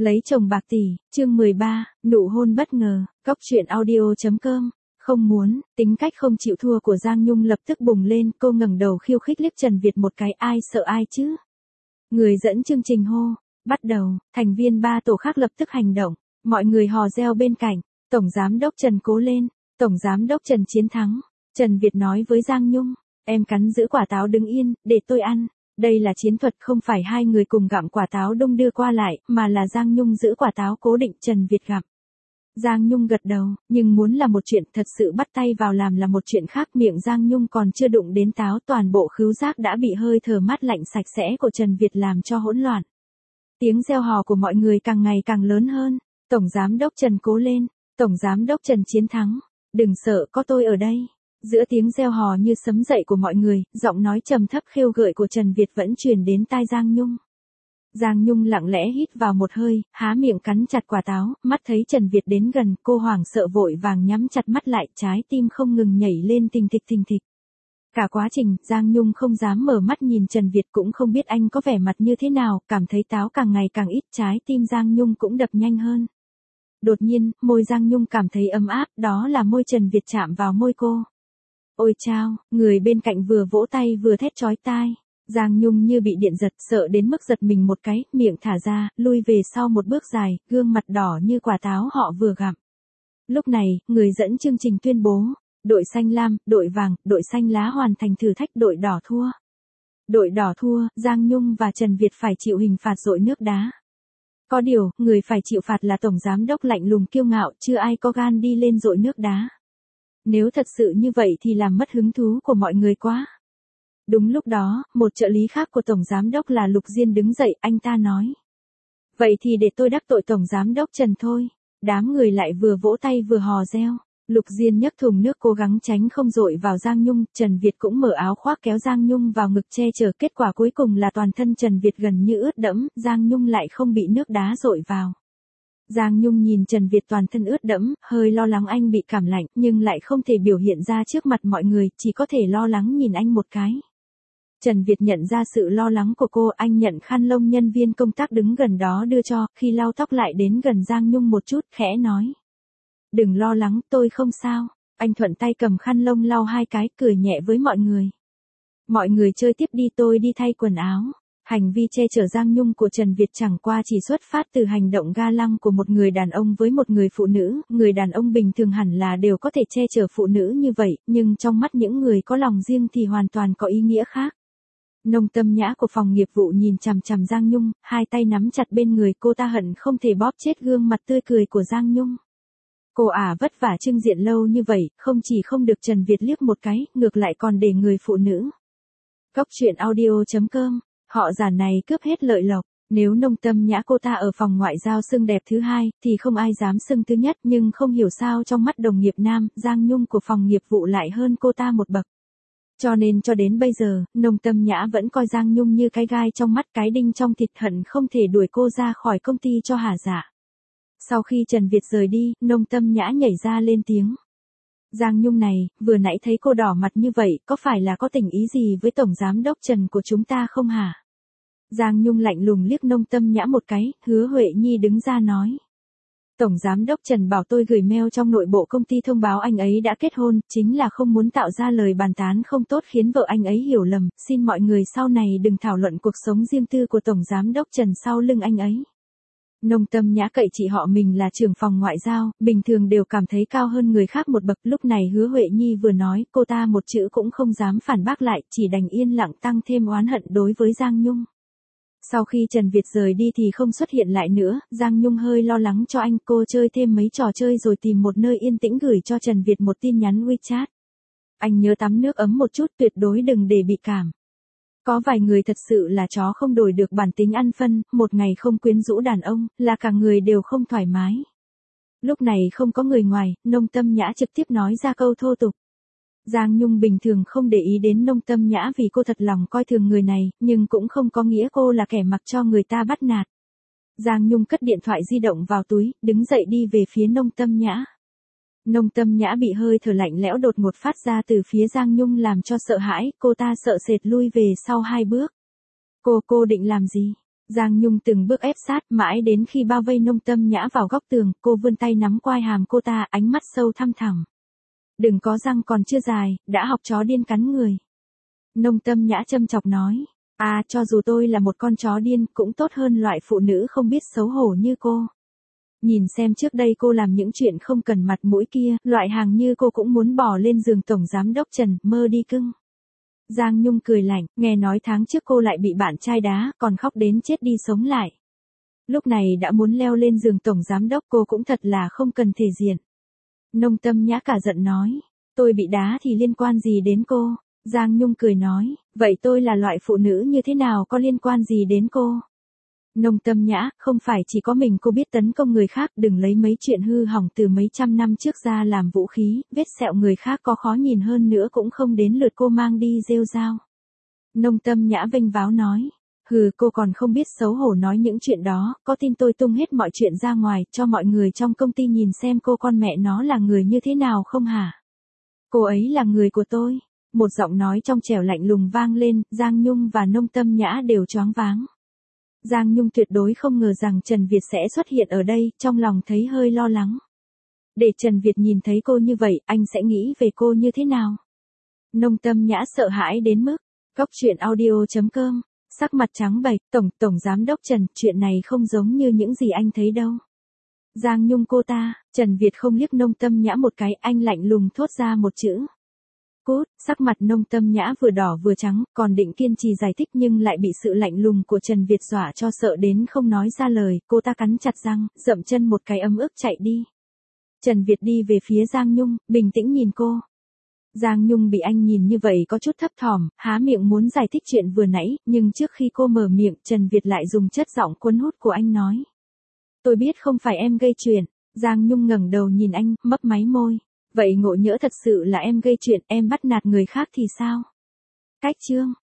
Lấy chồng bạc tỷ, chương 13, nụ hôn bất ngờ, Cóc truyện audio.com. Không muốn, tính cách không chịu thua của Giang Nhung lập tức bùng lên, cô ngẩng đầu khiêu khích liếc Trần Việt một cái, ai sợ ai chứ. Người dẫn chương trình hô, bắt đầu, thành viên 3 tổ khác lập tức hành động, mọi người hò reo bên cạnh, Tổng Giám đốc Trần cố lên, Tổng Giám đốc Trần chiến thắng. Trần Việt nói với Giang Nhung, em cắn giữ quả táo đứng yên, để tôi ăn. Đây là chiến thuật, không phải hai người cùng gặm quả táo đung đưa qua lại, mà là Giang Nhung giữ quả táo cố định, Trần Việt gặm. Giang Nhung gật đầu, nhưng muốn là một chuyện, thật sự bắt tay vào làm là một chuyện khác. Miệng Giang Nhung còn chưa đụng đến táo, toàn bộ khứu giác đã bị hơi thở mát lạnh sạch sẽ của Trần Việt làm cho hỗn loạn. Tiếng reo hò của mọi người càng ngày càng lớn hơn. Tổng Giám đốc Trần cố lên, Tổng Giám đốc Trần chiến thắng. Đừng sợ, có tôi ở đây. Giữa tiếng reo hò như sấm dậy của mọi người, giọng nói trầm thấp khêu gợi của Trần Việt vẫn truyền đến tai Giang Nhung. Giang Nhung lặng lẽ hít vào một hơi, há miệng cắn chặt quả táo, mắt thấy Trần Việt đến gần, cô hoảng sợ vội vàng nhắm chặt mắt lại, trái tim không ngừng nhảy lên thình thịch thình thịch. Cả quá trình, Giang Nhung không dám mở mắt nhìn Trần Việt, cũng không biết anh có vẻ mặt như thế nào, cảm thấy táo càng ngày càng ít, trái tim Giang Nhung cũng đập nhanh hơn. Đột nhiên, môi Giang Nhung cảm thấy ấm áp, đó là môi Trần Việt chạm vào môi cô. Ôi chao, người bên cạnh vừa vỗ tay vừa thét chói tai. Giang Nhung như bị điện giật, sợ đến mức giật mình một cái, miệng thả ra, lui về sau một bước dài, gương mặt đỏ như quả táo họ vừa gặm. Lúc này, người dẫn chương trình tuyên bố, đội xanh lam, đội vàng, đội xanh lá hoàn thành thử thách, đội đỏ thua. Đội đỏ thua, Giang Nhung và Trần Việt phải chịu hình phạt dội nước đá. Có điều, người phải chịu phạt là Tổng Giám đốc lạnh lùng kiêu ngạo, chưa ai có gan đi lên dội nước đá. Nếu thật sự như vậy thì làm mất hứng thú của mọi người quá. Đúng lúc đó, một trợ lý khác của Tổng Giám đốc là Lục Diên đứng dậy, anh ta nói. Vậy thì để tôi đắc tội Tổng Giám đốc Trần thôi. Đám người lại vừa vỗ tay vừa hò reo. Lục Diên nhấc thùng nước cố gắng tránh không dội vào Giang Nhung, Trần Việt cũng mở áo khoác kéo Giang Nhung vào ngực che chở, kết quả cuối cùng là toàn thân Trần Việt gần như ướt đẫm, Giang Nhung lại không bị nước đá dội vào. Giang Nhung nhìn Trần Việt toàn thân ướt đẫm, hơi lo lắng anh bị cảm lạnh, nhưng lại không thể biểu hiện ra trước mặt mọi người, chỉ có thể lo lắng nhìn anh một cái. Trần Việt nhận ra sự lo lắng của cô, anh nhận khăn lông nhân viên công tác đứng gần đó đưa cho, khi lau tóc lại đến gần Giang Nhung một chút, khẽ nói. Đừng lo lắng, tôi không sao. Anh thuận tay cầm khăn lông lau hai cái, cười nhẹ với mọi người. Mọi người chơi tiếp đi, tôi đi thay quần áo. Hành vi che chở Giang Nhung của Trần Việt chẳng qua chỉ xuất phát từ hành động ga lăng của một người đàn ông với một người phụ nữ, người đàn ông bình thường hẳn là đều có thể che chở phụ nữ như vậy, nhưng trong mắt những người có lòng riêng thì hoàn toàn có ý nghĩa khác. Nông Tâm Nhã của phòng nghiệp vụ nhìn chằm chằm Giang Nhung, hai tay nắm chặt bên người, cô ta hận không thể bóp chết gương mặt tươi cười của Giang Nhung. Cô vất vả trưng diện lâu như vậy, không chỉ không được Trần Việt liếc một cái, ngược lại còn để người phụ nữ. Cóc truyện audio.com. Họ già này cướp hết lợi lộc, nếu Nông Tâm Nhã cô ta ở phòng ngoại giao xưng đẹp thứ hai, thì không ai dám xưng thứ nhất, nhưng không hiểu sao trong mắt đồng nghiệp nam, Giang Nhung của phòng nghiệp vụ lại hơn cô ta một bậc. Cho nên cho đến bây giờ, Nông Tâm Nhã vẫn coi Giang Nhung như cái gai trong mắt, cái đinh trong thịt, hận không thể đuổi cô ra khỏi công ty cho hả dạ. Sau khi Trần Việt rời đi, Nông Tâm Nhã nhảy ra lên tiếng. Giang Nhung này, vừa nãy thấy cô đỏ mặt như vậy, có phải là có tình ý gì với Tổng Giám đốc Trần của chúng ta không hả? Giang Nhung lạnh lùng liếc Nông Tâm Nhã một cái, Hứa Huệ Nhi đứng ra nói. Tổng Giám đốc Trần bảo tôi gửi mail trong nội bộ công ty thông báo anh ấy đã kết hôn, chính là không muốn tạo ra lời bàn tán không tốt khiến vợ anh ấy hiểu lầm, xin mọi người sau này đừng thảo luận cuộc sống riêng tư của Tổng Giám đốc Trần sau lưng anh ấy. Nông Tâm Nhã cậy chị họ mình là trưởng phòng ngoại giao, bình thường đều cảm thấy cao hơn người khác một bậc, lúc này Hứa Huệ Nhi vừa nói, cô ta một chữ cũng không dám phản bác lại, chỉ đành yên lặng tăng thêm oán hận đối với Giang Nhung. Sau khi Trần Việt rời đi thì không xuất hiện lại nữa, Giang Nhung hơi lo lắng cho anh, cô chơi thêm mấy trò chơi rồi tìm một nơi yên tĩnh gửi cho Trần Việt một tin nhắn WeChat. Anh nhớ tắm nước ấm một chút, tuyệt đối đừng để bị cảm. Có vài người thật sự là chó không đổi được bản tính ăn phân, một ngày không quyến rũ đàn ông, là cả người đều không thoải mái. Lúc này không có người ngoài, Nông Tâm Nhã trực tiếp nói ra câu thô tục. Giang Nhung bình thường không để ý đến Nông Tâm Nhã vì cô thật lòng coi thường người này, nhưng cũng không có nghĩa cô là kẻ mặc cho người ta bắt nạt. Giang Nhung cất điện thoại di động vào túi, đứng dậy đi về phía Nông Tâm Nhã. Nông Tâm Nhã bị hơi thở lạnh lẽo đột ngột phát ra từ phía Giang Nhung làm cho sợ hãi, cô ta sợ sệt lui về sau 2 bước. Cô định làm gì? Giang Nhung từng bước ép sát mãi đến khi bao vây Nông Tâm Nhã vào góc tường, cô vươn tay nắm quai hàm cô ta, ánh mắt sâu thăm thẳm. Đừng có răng còn chưa dài, đã học chó điên cắn người. Nông Tâm Nhã châm chọc nói. À, cho dù tôi là một con chó điên cũng tốt hơn loại phụ nữ không biết xấu hổ như cô. Nhìn xem trước đây cô làm những chuyện không cần mặt mũi kia, loại hàng như cô cũng muốn bỏ lên giường Tổng Giám đốc Trần, mơ đi cưng. Giang Nhung cười lạnh, nghe nói tháng trước cô lại bị bạn trai đá, còn khóc đến chết đi sống lại. Lúc này đã muốn leo lên giường Tổng Giám đốc, cô cũng thật là không cần thể diện. Nông Tâm Nhã cả giận nói, tôi bị đá thì liên quan gì đến cô? Giang Nhung cười nói, vậy tôi là loại phụ nữ như thế nào có liên quan gì đến cô? Nông Tâm Nhã, không phải chỉ có mình cô biết tấn công người khác, đừng lấy mấy chuyện hư hỏng từ mấy trăm năm trước ra làm vũ khí, vết sẹo người khác có khó nhìn hơn nữa cũng không đến lượt cô mang đi rêu rao. Nông Tâm Nhã vênh váo nói, hừ, cô còn không biết xấu hổ nói những chuyện đó, có tin tôi tung hết mọi chuyện ra ngoài, cho mọi người trong công ty nhìn xem cô con mẹ nó là người như thế nào không hả? Cô ấy là người của tôi. Một giọng nói trong trẻo lạnh lùng vang lên, Giang Nhung và Nông Tâm Nhã đều choáng váng. Giang Nhung tuyệt đối không ngờ rằng Trần Việt sẽ xuất hiện ở đây, trong lòng thấy hơi lo lắng. Để Trần Việt nhìn thấy cô như vậy, anh sẽ nghĩ về cô như thế nào? Nông Tâm Nhã sợ hãi đến mức, Cóc Truyện Audio.com, sắc mặt trắng bệch, Tổng Giám đốc Trần, chuyện này không giống như những gì anh thấy đâu. Giang Nhung cô ta, Trần Việt không liếc Nông Tâm Nhã một cái, anh lạnh lùng thốt ra một chữ. Cút, sắc mặt Nông Tâm Nhã vừa đỏ vừa trắng, còn định kiên trì giải thích nhưng lại bị sự lạnh lùng của Trần Việt dọa cho sợ đến không nói ra lời, cô ta cắn chặt răng, dậm chân một cái ấm ức chạy đi. Trần Việt đi về phía Giang Nhung, bình tĩnh nhìn cô. Giang Nhung bị anh nhìn như vậy có chút thấp thỏm, há miệng muốn giải thích chuyện vừa nãy, nhưng trước khi cô mở miệng, Trần Việt lại dùng chất giọng cuốn hút của anh nói. Tôi biết không phải em gây chuyện. Giang Nhung ngẩng đầu nhìn anh, mấp máy môi. Vậy ngộ nhỡ thật sự là em gây chuyện, em bắt nạt người khác thì sao? Cách chương.